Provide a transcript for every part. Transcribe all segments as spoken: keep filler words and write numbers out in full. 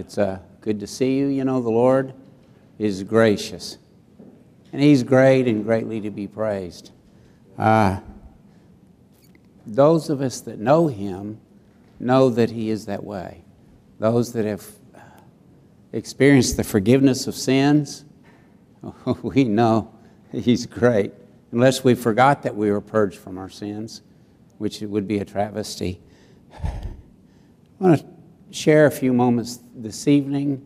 It's uh, good to see you. You know, the Lord is gracious, and He's great and greatly to be praised. Uh, those of us that know Him know that He is that way. Those that have experienced the forgiveness of sins, we know He's great. Unless we forgot that we were purged from our sins, which would be a travesty. I want to share a few moments this evening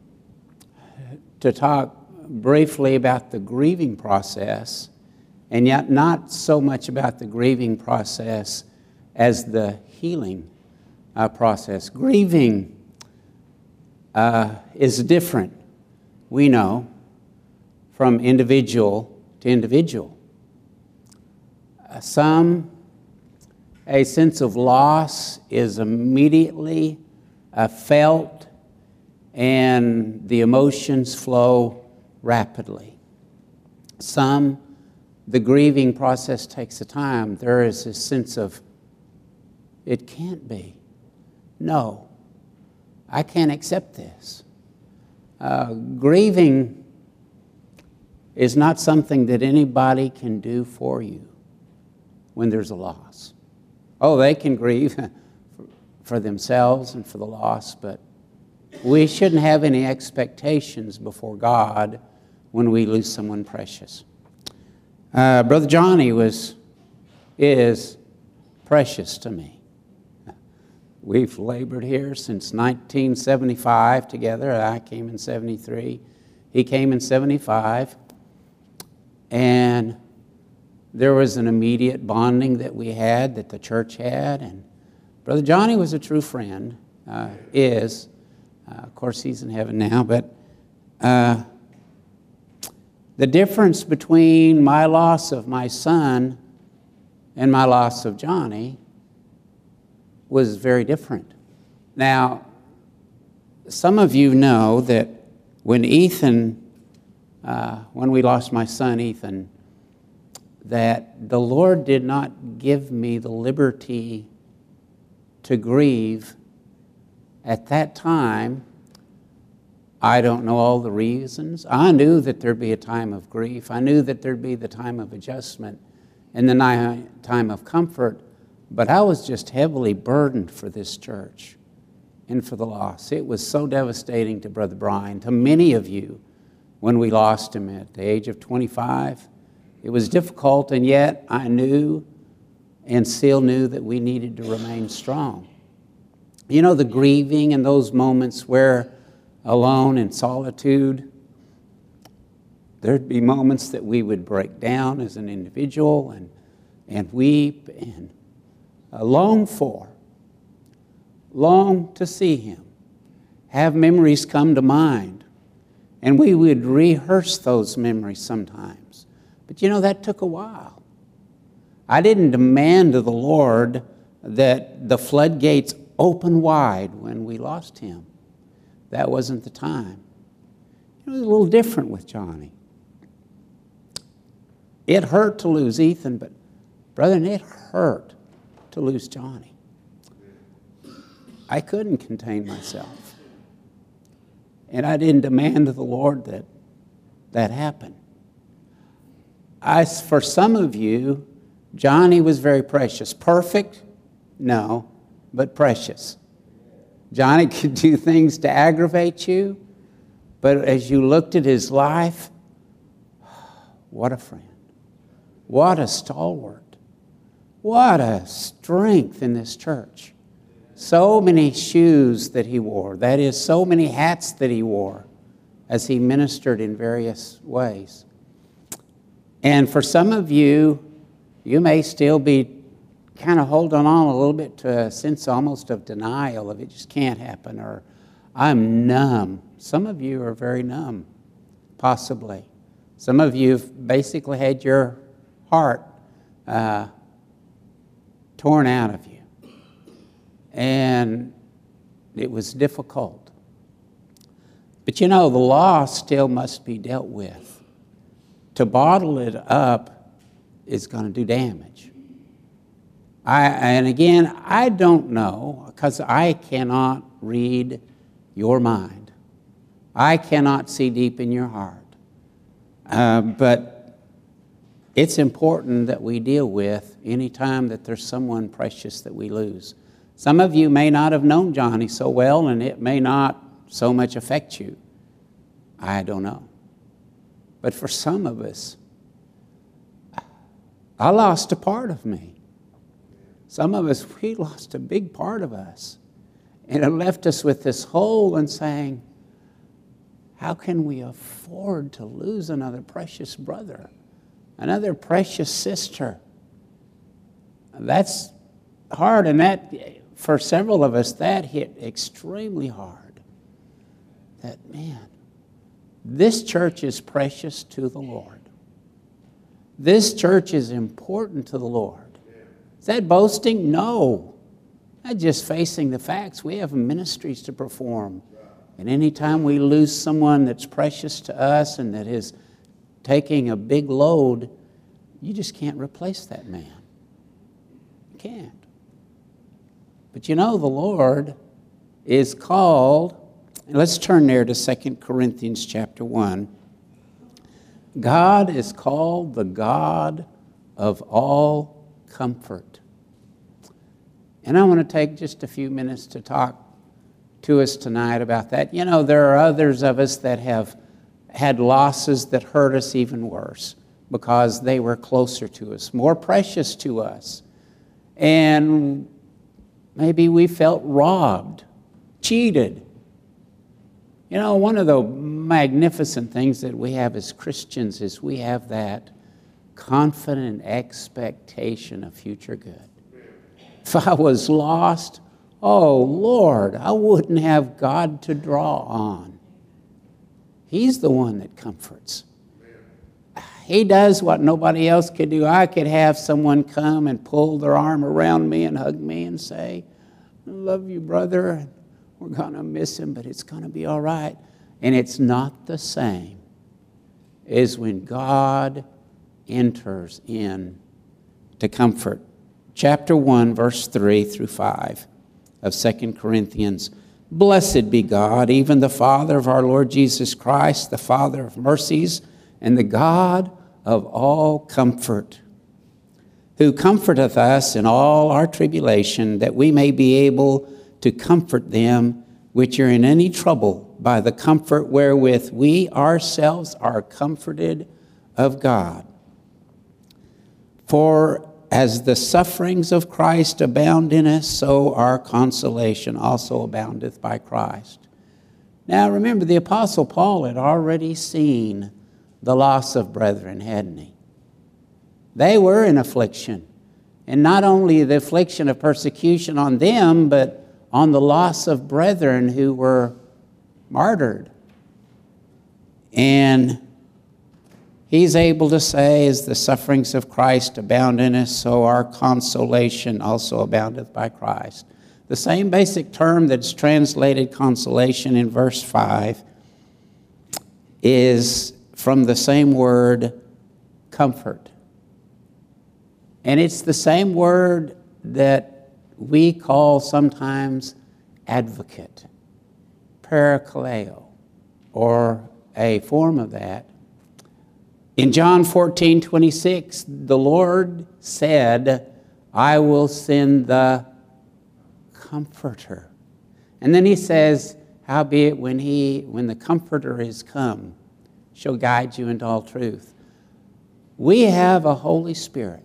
to talk briefly about the grieving process, and yet not so much about the grieving process as the healing uh, process. Grieving uh, is different, we know, from individual to individual. Uh, some, a sense of loss is immediately uh, felt, and the emotions flow rapidly. Some, the grieving process takes a time. There is a sense of, it can't be. No, I can't accept this. Uh, grieving is not something that anybody can do for you when there's a loss. Oh, they can grieve for themselves and for the loss, but we shouldn't have any expectations before God when we lose someone precious. Uh, Brother Johnny was, is precious to me. We've labored here since nineteen seventy-five together. I came in seventy-three. He came in seventy-five. And there was an immediate bonding that we had, that the church had. And Brother Johnny was a true friend, uh, is. Uh, of course, he's in heaven now. But uh, the difference between my loss of my son and my loss of Johnny was very different. Now, some of you know that when Ethan, uh, when we lost my son Ethan, that the Lord did not give me the liberty to grieve at that time. I don't know all the reasons. I knew that there'd be a time of grief. I knew that there'd be the time of adjustment and the time of comfort. But I was just heavily burdened for this church and for the loss. It was so devastating to Brother Brian, to many of you, when we lost him at the age of twenty-five. It was difficult, and yet I knew and still knew that we needed to remain strong. You know, the grieving and those moments where alone in solitude, there'd be moments that we would break down as an individual and, and weep and uh, long for, long to see him, have memories come to mind, and we would rehearse those memories sometimes. But you know, that took a while. I didn't demand of the Lord that the floodgates open wide when we lost him. That wasn't the time. It was a little different with Johnny. It hurt to lose Ethan, but brethren, it hurt to lose Johnny. I couldn't contain myself. And I didn't demand of the Lord that that happen. I, for some of you, Johnny was very precious. Perfect? No, but precious. Johnny could do things to aggravate you, but as you looked at his life, what a friend. What a stalwart. What a strength in this church. So many shoes that he wore. That is, so many hats that he wore as he ministered in various ways. And for some of you, you may still be kind of holding on a little bit to a sense almost of denial of it just can't happen, or I'm numb. Some of you are very numb, possibly. Some of you have basically had your heart uh, torn out of you. And it was difficult. But you know, the loss still must be dealt with. To bottle it up is going to do damage. I, and again, I don't know, because I cannot read your mind. I cannot see deep in your heart. Uh, but it's important that we deal with any time that there's someone precious that we lose. Some of you may not have known Johnny so well, and it may not so much affect you. I don't know. But for some of us, I lost a part of me. Some of us, we lost a big part of us. And it left us with this hole and saying, how can we afford to lose another precious brother, another precious sister? That's hard, and that, for several of us, that hit extremely hard. That, man, this church is precious to the Lord. This church is important to the Lord. Is that boasting? No. That's just facing the facts. We have ministries to perform. And anytime we lose someone that's precious to us and that is taking a big load, you just can't replace that man. You can't. But you know, the Lord is called, and let's turn there to Second Corinthians chapter one. God is called the God of all comfort. And I want to take just a few minutes to talk to us tonight about that. You know, there are others of us that have had losses that hurt us even worse because they were closer to us, more precious to us. And maybe we felt robbed, cheated. You know, one of the magnificent things that we have as Christians is we have that confident expectation of future good. If I was lost, oh, Lord, I wouldn't have God to draw on. He's the one that comforts. He does what nobody else could do. I could have someone come and pull their arm around me and hug me and say, I love you, brother. We're going to miss him, but it's going to be all right. And it's not the same as when God enters in to comfort. Chapter one, verse three through five of Second Corinthians. Blessed be God, even the Father of our Lord Jesus Christ, the Father of mercies, and the God of all comfort, who comforteth us in all our tribulation, that we may be able to comfort them which are in any trouble by the comfort wherewith we ourselves are comforted of God. For as the sufferings of Christ abound in us, so our consolation also aboundeth by Christ. Now remember, the Apostle Paul had already seen the loss of brethren, hadn't he? They were in affliction. And not only the affliction of persecution on them, but on the loss of brethren who were martyred. And he's able to say, as the sufferings of Christ abound in us, so our consolation also aboundeth by Christ. The same basic term that's translated consolation in verse five is from the same word, comfort. And it's the same word that we call sometimes advocate, parakaleo, or a form of that. In John fourteen twenty-six, the Lord said, I will send the Comforter. And then he says, howbeit when he, when the Comforter is come, shall guide you into all truth. We have a Holy Spirit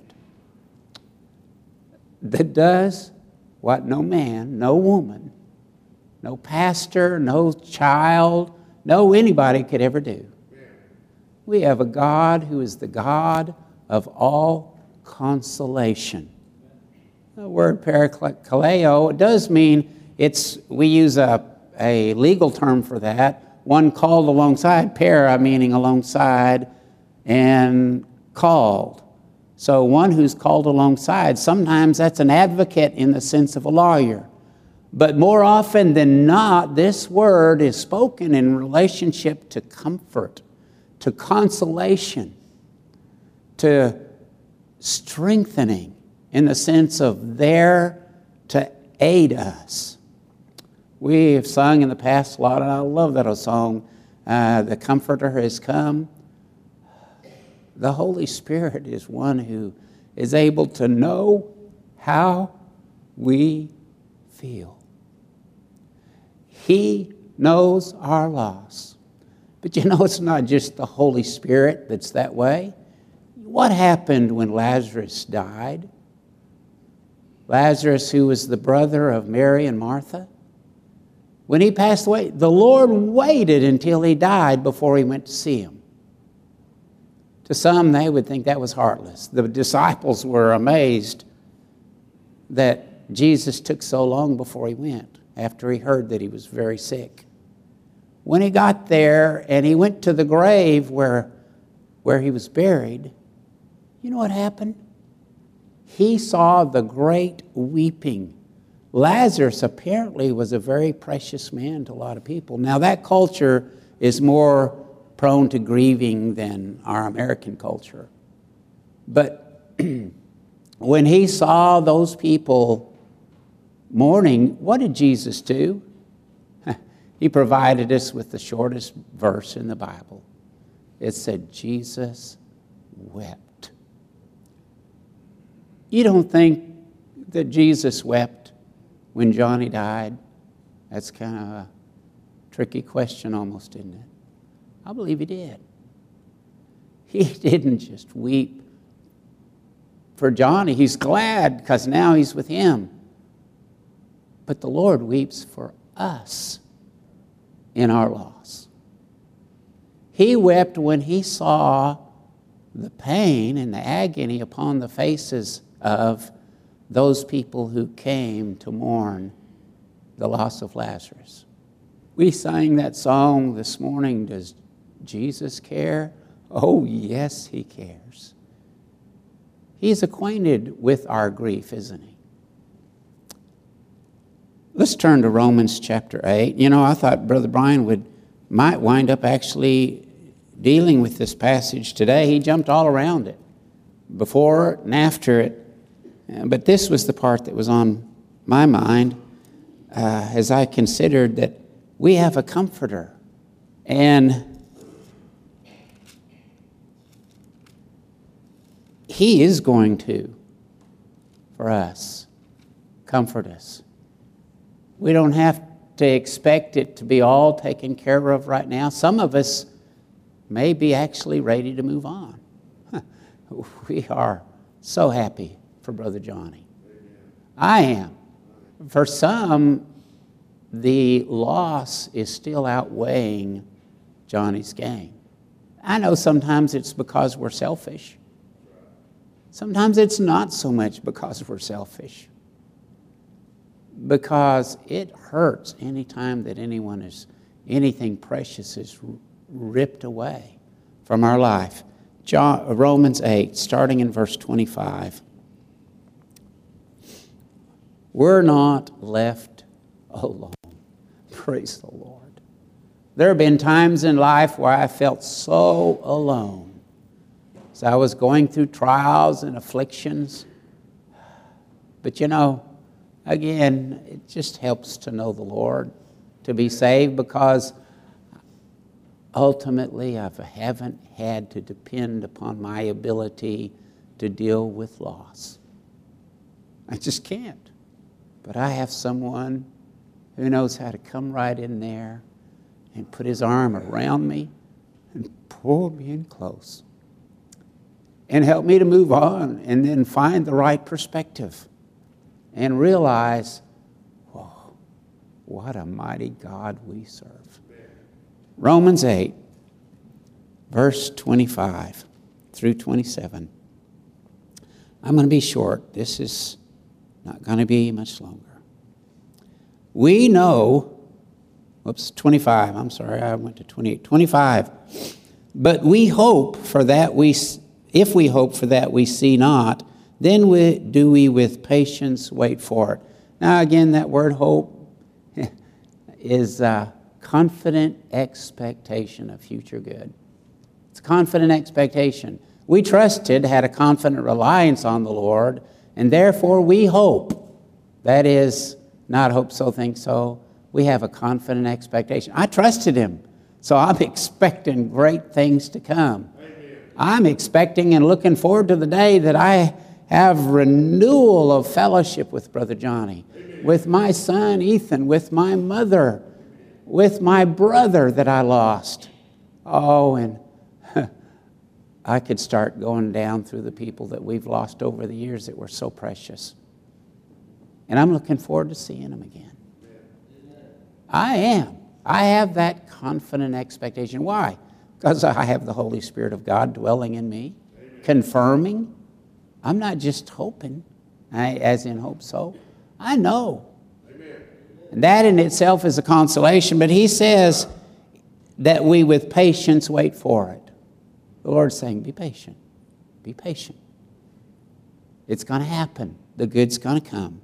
that does what no man, no woman, no pastor, no child, no anybody could ever do. We have a God who is the God of all consolation. The word parakaleo, it does mean it's, we use a, a legal term for that, one called alongside, para meaning alongside, and called. So one who's called alongside, sometimes that's an advocate in the sense of a lawyer. But more often than not, this word is spoken in relationship to comfort, to consolation, to strengthening in the sense of there to aid us. We have sung in the past a lot, and I love that old song, uh, The Comforter Has Come. The Holy Spirit is one who is able to know how we feel. He knows our loss. But you know, it's not just the Holy Spirit that's that way. What happened when Lazarus died? Lazarus, who was the brother of Mary and Martha, when he passed away, the Lord waited until he died before he went to see him. To some, they would think that was heartless. The disciples were amazed that Jesus took so long before he went, after he heard that he was very sick. When he got there and he went to the grave where, where he was buried, you know what happened? He saw the great weeping. Lazarus apparently was a very precious man to a lot of people. Now that culture is more prone to grieving than our American culture. But when he saw those people mourning, what did Jesus do? He provided us with the shortest verse in the Bible. It said, Jesus wept. You don't think that Jesus wept when Johnny died? That's kind of a tricky question almost, isn't it? I believe he did. He didn't just weep for Johnny. He's glad because now he's with him. But the Lord weeps for us in our loss. He wept when he saw the pain and the agony upon the faces of those people who came to mourn the loss of Lazarus. We sang that song this morning, Does Jesus care? Oh, yes, he cares. He's acquainted with our grief, isn't he? Let's turn to Romans chapter eight. You know, I thought Brother Brian would might wind up actually dealing with this passage today. He jumped all around it, before and after it. But this was the part that was on my mind uh, as I considered that we have a comforter. And he is going to, for us, comfort us. We don't have to expect it to be all taken care of right now. Some of us may be actually ready to move on. We are so happy for Brother Johnny. I am. For some, the loss is still outweighing Johnny's gain. I know sometimes it's because we're selfish. Sometimes it's not so much because we're selfish. Because it hurts any time that anyone is, anything precious is ripped away from our life. John, Romans eight, starting in verse twenty-five. We're not left alone. Praise the Lord. There have been times in life where I felt so alone. As I was going through trials and afflictions. But you know, again, it just helps to know the Lord, to be saved, because ultimately I haven't had to depend upon my ability to deal with loss. I just can't. But I have someone who knows how to come right in there and put his arm around me and pull me in close and help me to move on and then find the right perspective and realize, whoa, what a mighty God we serve. Romans eight, verse twenty-five through twenty-seven. I'm going to be short. This is not going to be much longer. We know, whoops, twenty-five, I'm sorry, I went to twenty-eight. twenty-five. But we hope for that we, if we hope for that we see not, then we, do we with patience wait for it. Now again, that word hope is a confident expectation of future good. It's a confident expectation. We trusted, had a confident reliance on the Lord, and therefore we hope. That is, not hope so, think so. we have a confident expectation. I trusted him, so I'm expecting great things to come. Amen. I'm expecting and looking forward to the day that I have renewal of fellowship with Brother Johnny, Amen. With my son Ethan, with my mother, with my brother that I lost. Oh, and I could start going down through the people that we've lost over the years that were so precious. And I'm looking forward to seeing them again. I am. I have that confident expectation. Why? Because I have the Holy Spirit of God dwelling in me, confirming. I'm not just hoping, I, as in hope so. I know. And that in itself is a consolation. But he says that we with patience wait for it. The Lord's saying, be patient. Be patient. It's going to happen. The good's going to come.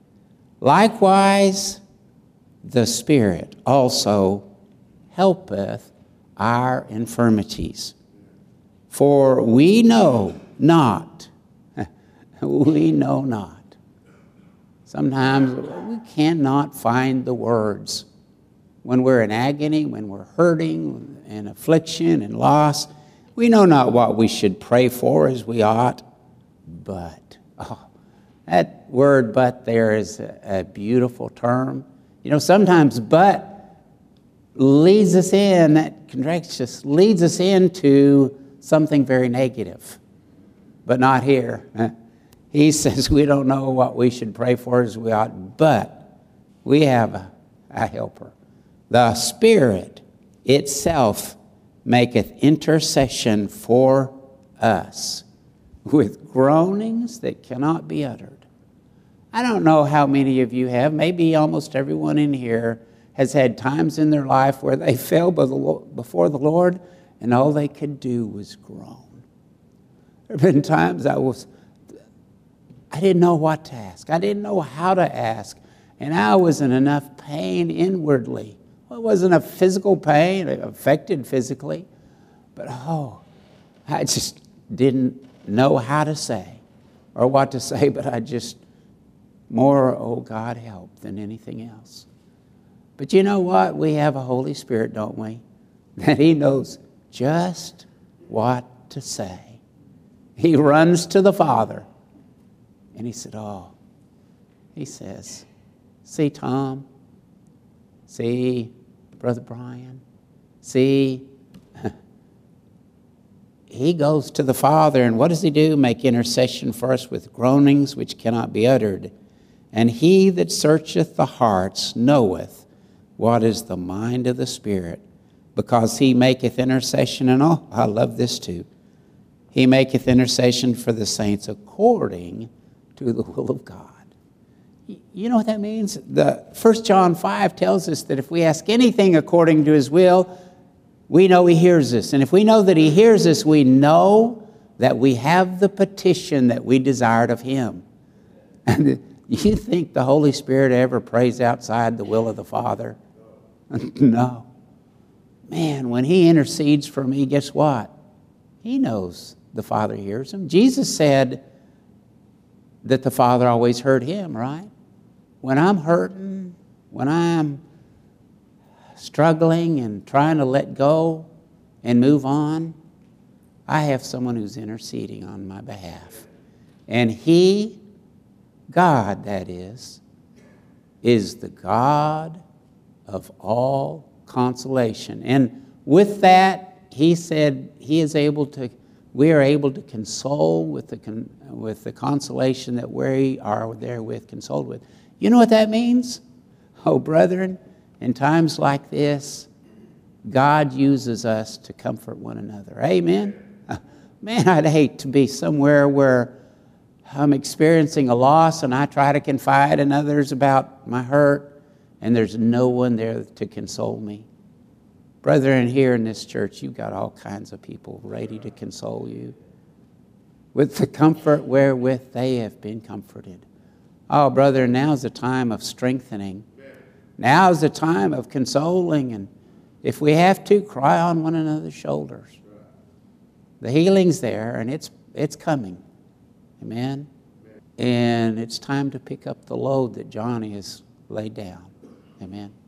Likewise, the Spirit also helpeth our infirmities. For we know not. We know not. Sometimes we cannot find the words. When we're in agony, when we're hurting, in affliction and loss, we know not what we should pray for as we ought, but, oh, that word but there is a, a beautiful term. You know, sometimes but leads us in, that contracts us, leads us into something very negative, but not here. He says we don't know what we should pray for as we ought, but we have a, a helper. The Spirit itself maketh intercession for us with groanings that cannot be uttered. I don't know how many of you have, maybe almost everyone in here has had times in their life where they fell before the Lord and all they could do was groan. There have been times I was, I didn't know what to ask. I didn't know how to ask. And I was in enough pain inwardly. Well, it wasn't a physical pain, it affected physically. But oh, I just didn't know how to say or what to say, but I just, more, oh God, help than anything else. But you know what? We have a Holy Spirit, don't we? That He knows just what to say. He runs to the Father. And He said, oh, He says, see Tom, see Brother Brian, see, He goes to the Father, and what does He do? Make intercession for us with groanings which cannot be uttered. And He that searcheth the hearts knoweth what is the mind of the Spirit, because He maketh intercession, and oh, I love this too. He maketh intercession for the saints according to the will of God. You know what that means? The First John five tells us that if we ask anything according to His will, we know He hears us. And if we know that He hears us, we know that we have the petition that we desired of Him. And you think the Holy Spirit ever prays outside the will of the Father? No. Man, when He intercedes for me, guess what? He knows the Father hears Him. Jesus said that the Father always heard Him, right? When I'm hurting, when I'm struggling and trying to let go and move on, I have someone who's interceding on my behalf. And He, God that is, is the God of all consolation. And with that, He said He is able to, we are able to console with the, con, with the consolation that we are therewith consoled with. You know what that means? Oh, brethren, in times like this, God uses us to comfort one another. Amen? Man, I'd hate to be somewhere where I'm experiencing a loss and I try to confide in others about my hurt and there's no one there to console me. Brethren, here in this church, you've got all kinds of people ready to console you with the comfort wherewith they have been comforted. Oh, brother, now's the time of strengthening. Now's the time of consoling. And if we have to, cry on one another's shoulders. The healing's there, and it's it's coming. Amen? And it's time to pick up the load that Johnny has laid down. Amen?